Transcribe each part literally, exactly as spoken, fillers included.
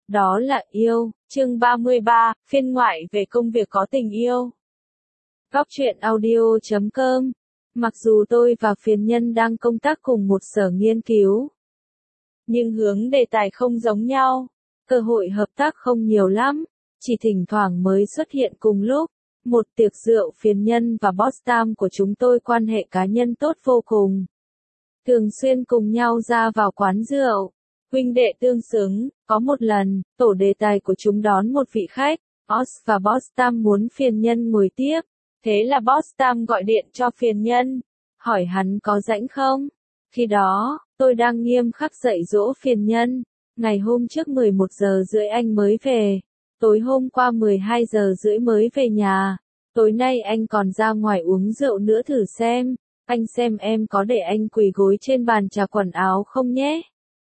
Đó là yêu. Chương ba mươi ba, phiên ngoại về công việc có tình yêu. Góc truyện audio chấm com. Mặc dù tôi và phiền nhân đang công tác cùng một sở nghiên cứu, nhưng hướng đề tài không giống nhau, cơ hội hợp tác không nhiều lắm, chỉ thỉnh thoảng mới xuất hiện cùng lúc. Một tiệc rượu phiền nhân và boss tam của chúng tôi quan hệ cá nhân tốt vô cùng. Thường xuyên cùng nhau ra vào quán rượu, huynh đệ tương xứng. Có một lần, tổ đề tài của chúng đón một vị khách, boss và boss tam muốn phiền nhân ngồi tiếp. Thế là boss tam gọi điện cho phiền nhân, hỏi hắn có rảnh không? Khi đó, tôi đang nghiêm khắc dạy dỗ phiền nhân. Ngày hôm trước mười một giờ rưỡi anh mới về. Tối hôm qua mười hai giờ rưỡi mới về nhà. Tối nay anh còn ra ngoài uống rượu nữa thử xem. Anh xem em có để anh quỳ gối trên bàn trà quần áo không nhé?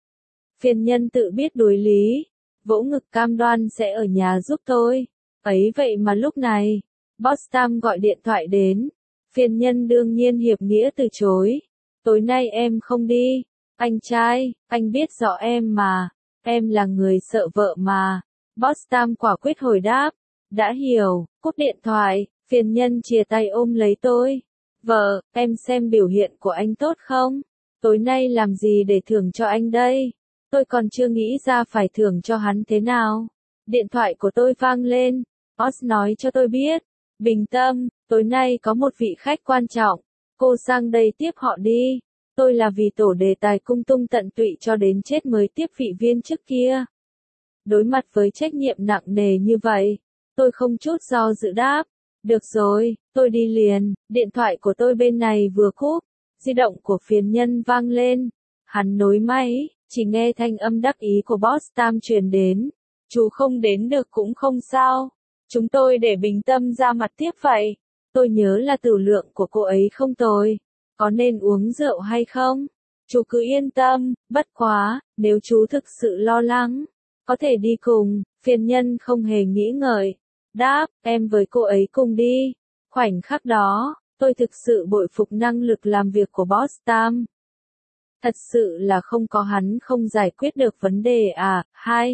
Phiền nhân tự biết đối lý, vỗ ngực cam đoan sẽ ở nhà giúp tôi. Ấy vậy mà lúc này, boss tam gọi điện thoại đến. Phiền nhân đương nhiên hiệp nghĩa từ chối. Tối nay em không đi. Anh trai, anh biết rõ em mà. Em là người sợ vợ mà. Boss tam quả quyết hồi đáp. Đã hiểu, cúp điện thoại, phiền nhân chìa tay ôm lấy tôi. Vợ, em xem biểu hiện của anh tốt không? Tối nay làm gì để thưởng cho anh đây? Tôi còn chưa nghĩ ra phải thưởng cho hắn thế nào. Điện thoại của tôi vang lên. Boss nói cho tôi biết. Bình tâm, tối nay có một vị khách quan trọng. Cô sang đây tiếp họ đi. Tôi là vì tổ đề tài cung tung tận tụy cho đến chết mới tiếp vị viên chức kia. Đối mặt với trách nhiệm nặng nề như vậy, tôi không chút do dự đáp. Được rồi, tôi đi liền. Điện thoại của tôi bên này vừa cúp, di động của phiền nhân vang lên. Hắn nối máy, chỉ nghe thanh âm đắc ý của boss tam truyền đến. Chú không đến được cũng không sao. Chúng tôi để bình tâm ra mặt tiếp vậy. Tôi nhớ là tử lượng của cô ấy không tồi. Có nên uống rượu hay không? Chú cứ yên tâm, bất quá, nếu chú thực sự lo lắng, có thể đi cùng. Phiền nhân không hề nghĩ ngợi. Đáp, em với cô ấy cùng đi. Khoảnh khắc đó, tôi thực sự bội phục năng lực làm việc của boss tam. Thật sự là không có hắn không giải quyết được vấn đề à. Hai.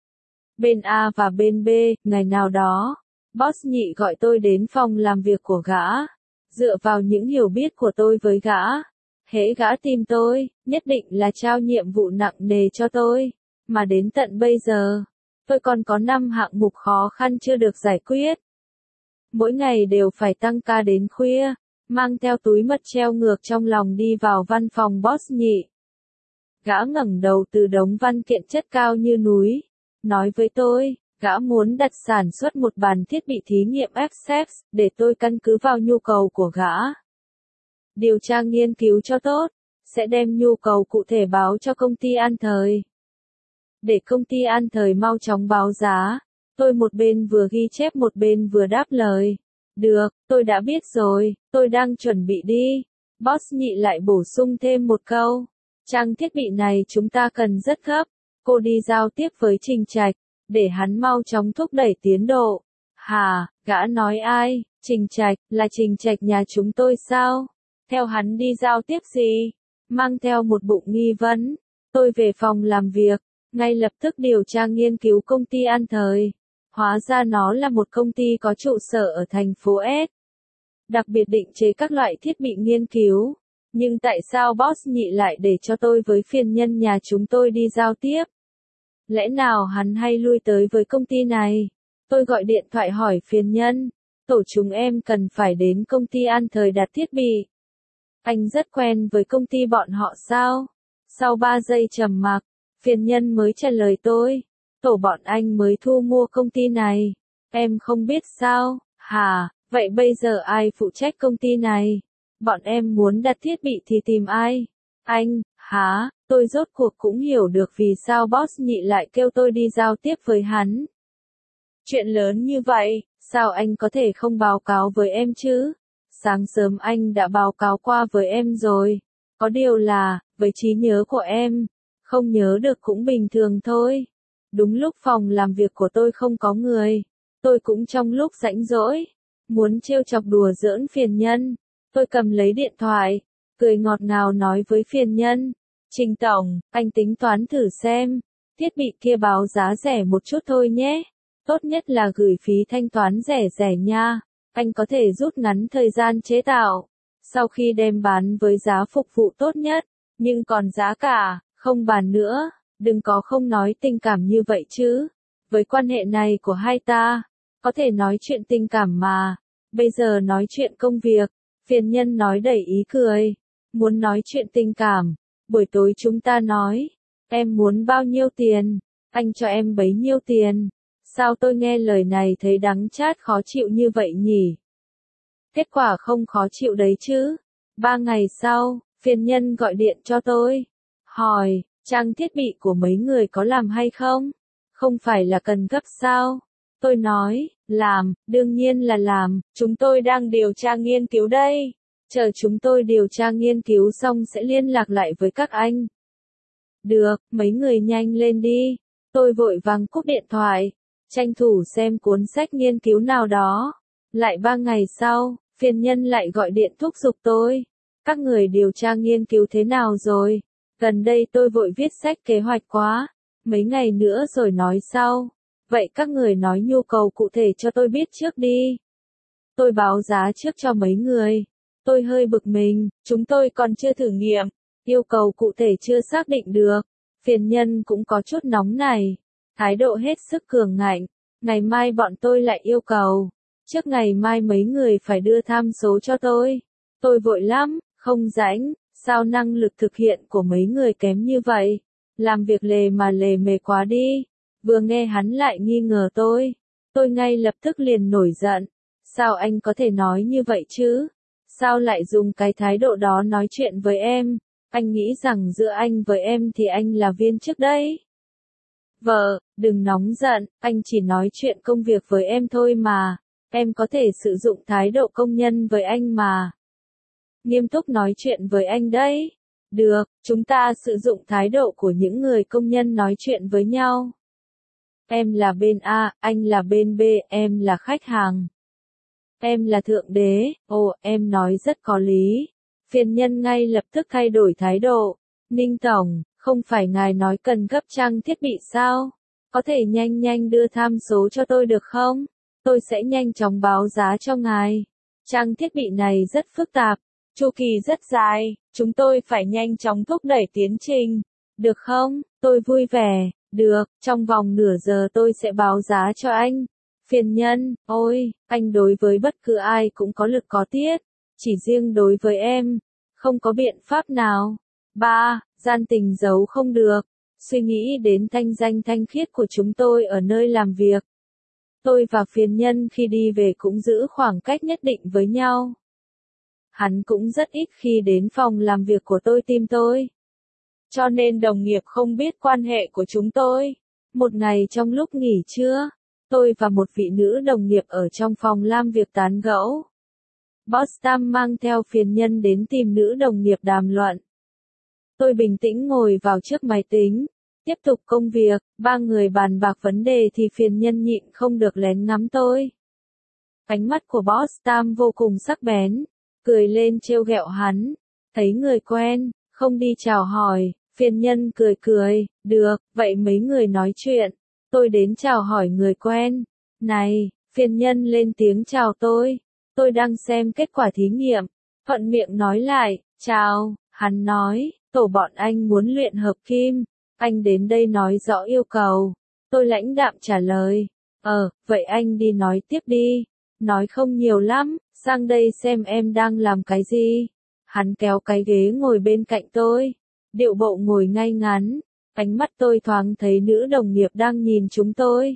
Bên A và bên B, ngày nào đó, boss nhị gọi tôi đến phòng làm việc của gã. Dựa vào những hiểu biết của tôi với gã, hễ gã tìm tôi, nhất định là trao nhiệm vụ nặng nề cho tôi. Mà đến tận bây giờ, tôi còn có năm hạng mục khó khăn chưa được giải quyết. Mỗi ngày đều phải tăng ca đến khuya, mang theo túi mật treo ngược trong lòng đi vào văn phòng boss nhị. Gã ngẩng đầu từ đống văn kiện chất cao như núi, nói với tôi, gã muốn đặt sản xuất một bàn thiết bị thí nghiệm Access, để tôi căn cứ vào nhu cầu của gã. Điều tra nghiên cứu cho tốt, sẽ đem nhu cầu cụ thể báo cho công ty An Thời. Để công ty An Thời mau chóng báo giá, tôi một bên vừa ghi chép một bên vừa đáp lời. Được, tôi đã biết rồi, tôi đang chuẩn bị đi. Boss nhị lại bổ sung thêm một câu. Trang thiết bị này chúng ta cần rất gấp. Cô đi giao tiếp với Trình Trạch, để hắn mau chóng thúc đẩy tiến độ. Hà, gã nói ai? Trình Trạch, là Trình Trạch nhà chúng tôi sao? Theo hắn đi giao tiếp gì? Mang theo một bụng nghi vấn, tôi về phòng làm việc, ngay lập tức điều tra nghiên cứu công ty An Thời. Hóa ra nó là một công ty có trụ sở ở thành phố S. Đặc biệt định chế các loại thiết bị nghiên cứu. Nhưng tại sao boss nhị lại để cho tôi với phiền nhân nhà chúng tôi đi giao tiếp? Lẽ nào hắn hay lui tới với công ty này? Tôi gọi điện thoại hỏi phiền nhân. Tổ chúng em cần phải đến công ty An Thời đặt thiết bị. Anh rất quen với công ty bọn họ sao? Sau ba giây trầm mặc, phiền nhân mới trả lời tôi. Tổ bọn anh mới thu mua công ty này. Em không biết sao? Hả, vậy bây giờ ai phụ trách công ty này? Bọn em muốn đặt thiết bị thì tìm ai? Anh, hả, tôi rốt cuộc cũng hiểu được vì sao boss nhị lại kêu tôi đi giao tiếp với hắn. Chuyện lớn như vậy, sao anh có thể không báo cáo với em chứ? Sáng sớm anh đã báo cáo qua với em rồi. Có điều là, với trí nhớ của em, không nhớ được cũng bình thường thôi. Đúng lúc phòng làm việc của tôi không có người, tôi cũng trong lúc rảnh rỗi, muốn trêu chọc đùa giỡn phiền nhân. Tôi cầm lấy điện thoại, cười ngọt ngào nói với phiền nhân. Trình tổng, anh tính toán thử xem, Thiết bị kia báo giá rẻ một chút thôi nhé. Tốt nhất là gửi phí thanh toán rẻ rẻ nha. Anh có thể rút ngắn thời gian chế tạo. Sau khi đem bán với giá phục vụ tốt nhất. Nhưng còn giá cả, không bàn nữa. Đừng có không nói tình cảm như vậy chứ. Với quan hệ này của hai ta, có thể nói chuyện tình cảm mà. Bây giờ nói chuyện công việc. Phiền nhân nói đầy ý cười. Muốn nói chuyện tình cảm. Buổi tối chúng ta nói. Em muốn bao nhiêu tiền? Anh cho em bấy nhiêu tiền? Sao tôi nghe lời này thấy đắng chát khó chịu như vậy nhỉ? Kết quả không khó chịu đấy chứ. Ba ngày sau, phiền nhân gọi điện cho tôi. Hỏi, trang thiết bị của mấy người có làm hay không? Không phải là cần gấp sao? Tôi nói, làm, đương nhiên là làm, chúng tôi đang điều tra nghiên cứu đây. Chờ chúng tôi điều tra nghiên cứu xong sẽ liên lạc lại với các anh. Được, mấy người nhanh lên đi. Tôi vội vàng cúp điện thoại, tranh thủ xem cuốn sách nghiên cứu nào đó. Lại ba ngày sau, phiền nhân lại gọi điện thúc giục tôi. Các người điều tra nghiên cứu thế nào rồi? Gần đây tôi vội viết sách kế hoạch quá. Mấy ngày nữa rồi nói sau. Vậy các người nói nhu cầu cụ thể cho tôi biết trước đi. Tôi báo giá trước cho mấy người. Tôi hơi bực mình, chúng tôi còn chưa thử nghiệm. Yêu cầu cụ thể chưa xác định được. Phiền nhân cũng có chút nóng này. Thái độ hết sức cường ngạnh. Ngày mai bọn tôi lại yêu cầu. Trước ngày mai mấy người phải đưa tham số cho tôi. Tôi vội lắm, không rảnh. Sao năng lực thực hiện của mấy người kém như vậy? Làm việc lề mà lề mề quá đi. Vừa nghe hắn lại nghi ngờ tôi. Tôi ngay lập tức liền nổi giận. Sao anh có thể nói như vậy chứ? Sao lại dùng cái thái độ đó nói chuyện với em? Anh nghĩ rằng giữa anh với em thì anh là viên chức đấy. Vợ, đừng nóng giận, anh chỉ nói chuyện công việc với em thôi mà. Em có thể sử dụng thái độ công nhân với anh mà. Nghiêm túc nói chuyện với anh đấy. Được, chúng ta sử dụng thái độ của những người công nhân nói chuyện với nhau. Em là bên A, anh là bên B, em là khách hàng. Em là thượng đế, ồ, em nói rất có lý. Phiền nhân ngay lập tức thay đổi thái độ. Ninh Tổng, không phải ngài nói cần gấp trang thiết bị sao? Có thể nhanh nhanh đưa tham số cho tôi được không? Tôi sẽ nhanh chóng báo giá cho ngài. Trang thiết bị này rất phức tạp, chu kỳ rất dài, chúng tôi phải nhanh chóng thúc đẩy tiến trình. Được không? Tôi vui vẻ. Được, trong vòng nửa giờ tôi sẽ báo giá cho anh. Phiền nhân, ôi, anh đối với bất cứ ai cũng có lực có tiết. Chỉ riêng đối với em, không có biện pháp nào. Ba, gian tình giấu không được. Suy nghĩ đến thanh danh thanh khiết của chúng tôi ở nơi làm việc. Tôi và phiền nhân khi đi về cũng giữ khoảng cách nhất định với nhau. Hắn cũng rất ít khi đến phòng làm việc của tôi tìm tôi. Cho nên đồng nghiệp không biết quan hệ của chúng tôi. Một ngày trong lúc nghỉ trưa, tôi và một vị nữ đồng nghiệp ở trong phòng làm việc tán gẫu. Boss Tam mang theo phiền nhân đến tìm nữ đồng nghiệp đàm luận. Tôi bình tĩnh ngồi vào trước máy tính, tiếp tục công việc, ba người bàn bạc vấn đề thì phiền nhân nhịn không được lén ngắm tôi. Ánh mắt của Boss Tam vô cùng sắc bén, cười lên trêu ghẹo hắn, thấy người quen, không đi chào hỏi, phiền nhân cười cười, được, vậy mấy người nói chuyện, tôi đến chào hỏi người quen. Này, phiền nhân lên tiếng chào tôi, tôi đang xem kết quả thí nghiệm, thuận miệng nói lại, chào, hắn nói, tổ bọn anh muốn luyện hợp kim, anh đến đây nói rõ yêu cầu, tôi lãnh đạm trả lời, ờ, vậy anh đi nói tiếp đi, nói không nhiều lắm, sang đây xem em đang làm cái gì. Hắn kéo cái ghế ngồi bên cạnh tôi, điệu bộ ngồi ngay ngắn, ánh mắt tôi thoáng thấy nữ đồng nghiệp đang nhìn chúng tôi.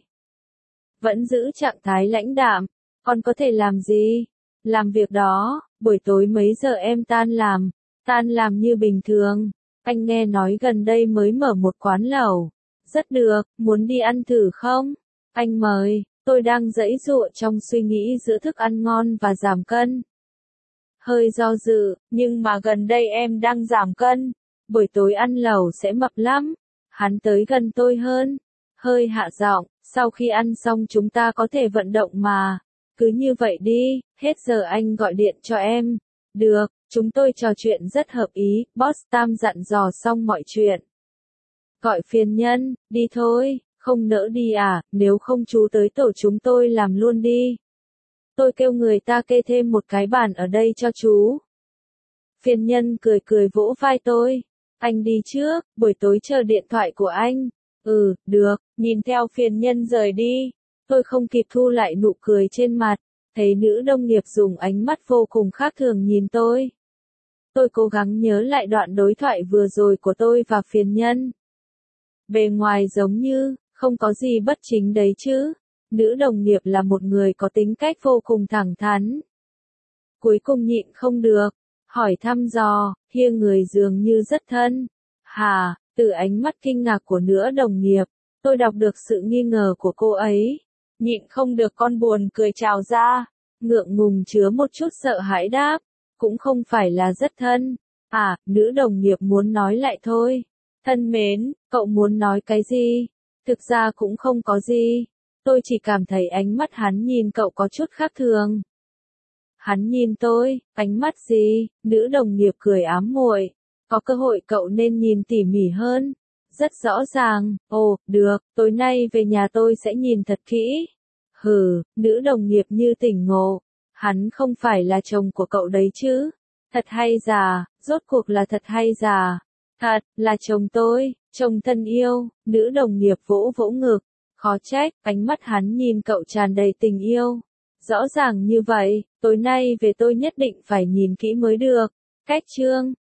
Vẫn giữ trạng thái lãnh đạm, còn có thể làm gì? Làm việc đó, buổi tối mấy giờ em tan làm? Tan làm như bình thường. Anh nghe nói gần đây mới mở một quán lẩu. Rất được, muốn đi ăn thử không? Anh mời, tôi đang giãy giụa trong suy nghĩ giữa thức ăn ngon và giảm cân. Hơi do dự, nhưng mà gần đây em đang giảm cân. Buổi tối ăn lẩu sẽ mập lắm. Hắn tới gần tôi hơn. Hơi hạ giọng, sau khi ăn xong chúng ta có thể vận động mà. Cứ như vậy đi, hết giờ anh gọi điện cho em. Được, chúng tôi trò chuyện rất hợp ý, Boss Tam dặn dò xong mọi chuyện. Gọi phiền nhân, đi thôi, không nỡ đi à, nếu không chú tới tổ chúng tôi làm luôn đi. Tôi kêu người ta kê thêm một cái bàn ở đây cho chú. Phiền nhân cười cười vỗ vai tôi. Anh đi trước, buổi tối chờ điện thoại của anh. Ừ, được, nhìn theo phiền nhân rời đi. Tôi không kịp thu lại nụ cười trên mặt, thấy nữ đồng nghiệp dùng ánh mắt vô cùng khác thường nhìn tôi. Tôi cố gắng nhớ lại đoạn đối thoại vừa rồi của tôi và phiền nhân. Bề ngoài giống như, không có gì bất chính đấy chứ. Nữ đồng nghiệp là một người có tính cách vô cùng thẳng thắn. Cuối cùng nhịn không được, hỏi thăm dò, kia người dường như rất thân. Hà, từ ánh mắt kinh ngạc của nữ đồng nghiệp, tôi đọc được sự nghi ngờ của cô ấy. Nhịn không được con buồn cười trào ra, ngượng ngùng chứa một chút sợ hãi đáp, cũng không phải là rất thân. À, nữ đồng nghiệp muốn nói lại thôi. Thân mến, cậu muốn nói cái gì? Thực ra cũng không có gì. Tôi chỉ cảm thấy ánh mắt hắn nhìn cậu có chút khác thường. Hắn nhìn tôi, ánh mắt gì? Nữ đồng nghiệp cười ám muội. Có cơ hội cậu nên nhìn tỉ mỉ hơn. Rất rõ ràng, ồ, được, tối nay về nhà tôi sẽ nhìn thật kỹ. Hừ, nữ đồng nghiệp như tỉnh ngộ. Hắn không phải là chồng của cậu đấy chứ? Thật hay giả, rốt cuộc là thật hay giả. Thật, là chồng tôi, chồng thân yêu, nữ đồng nghiệp vỗ vỗ ngực. Khó trách, ánh mắt hắn nhìn cậu tràn đầy tình yêu. Rõ ràng như vậy, tối nay về tôi nhất định phải nhìn kỹ mới được. Cách chương